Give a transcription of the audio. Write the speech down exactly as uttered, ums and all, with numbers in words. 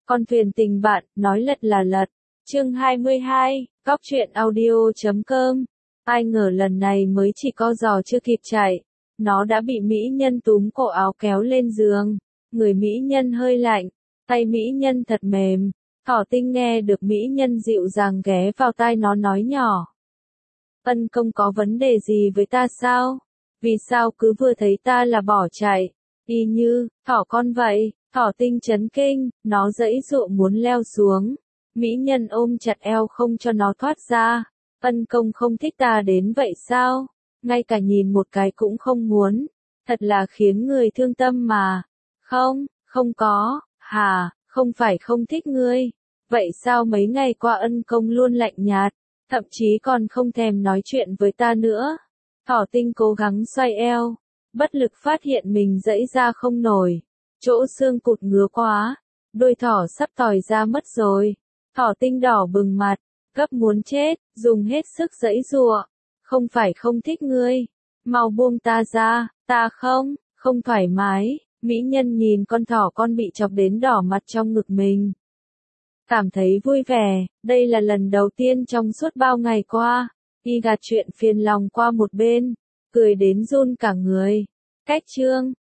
Con thuyền tình bạn, nói lật là lật. Chương hai mươi hai, Góc truyện audio chấm com. Ai ngờ lần này mới chỉ co giò chưa kịp chạy, nó đã bị mỹ nhân túm cổ áo kéo lên giường. Người mỹ nhân hơi lạnh, tay mỹ nhân thật mềm. Thỏ Tinh nghe được mỹ nhân dịu dàng ghé vào tai nó nói nhỏ. Ân công có vấn đề gì với ta sao? Vì sao cứ vừa thấy ta là bỏ chạy? Y như, thỏ con vậy. Thỏ Tinh chấn kinh, nó giãy giụa muốn leo xuống. Mỹ nhân ôm chặt eo không cho nó thoát ra. Ân công không thích ta đến vậy sao? Ngay cả nhìn một cái cũng không muốn. Thật là khiến người thương tâm mà. Không, không có, hà, không phải không thích ngươi. Vậy sao mấy ngày qua ân công luôn lạnh nhạt, thậm chí còn không thèm nói chuyện với ta nữa? Thỏ Tinh cố gắng xoay eo, bất lực phát hiện mình giãy ra không nổi. Chỗ xương cụt ngứa quá, đôi thỏ sắp tòi ra mất rồi. Thỏ Tinh đỏ bừng mặt, gấp muốn chết, dùng hết sức giãy giụa. Không phải không thích ngươi, mau buông ta ra, ta không, không thoải mái. Mỹ nhân nhìn con thỏ con bị chọc đến đỏ mặt trong ngực mình. Cảm thấy vui vẻ, đây là lần đầu tiên trong suốt bao ngày qua. Y gạt chuyện phiền lòng qua một bên, cười đến run cả người. Cách chương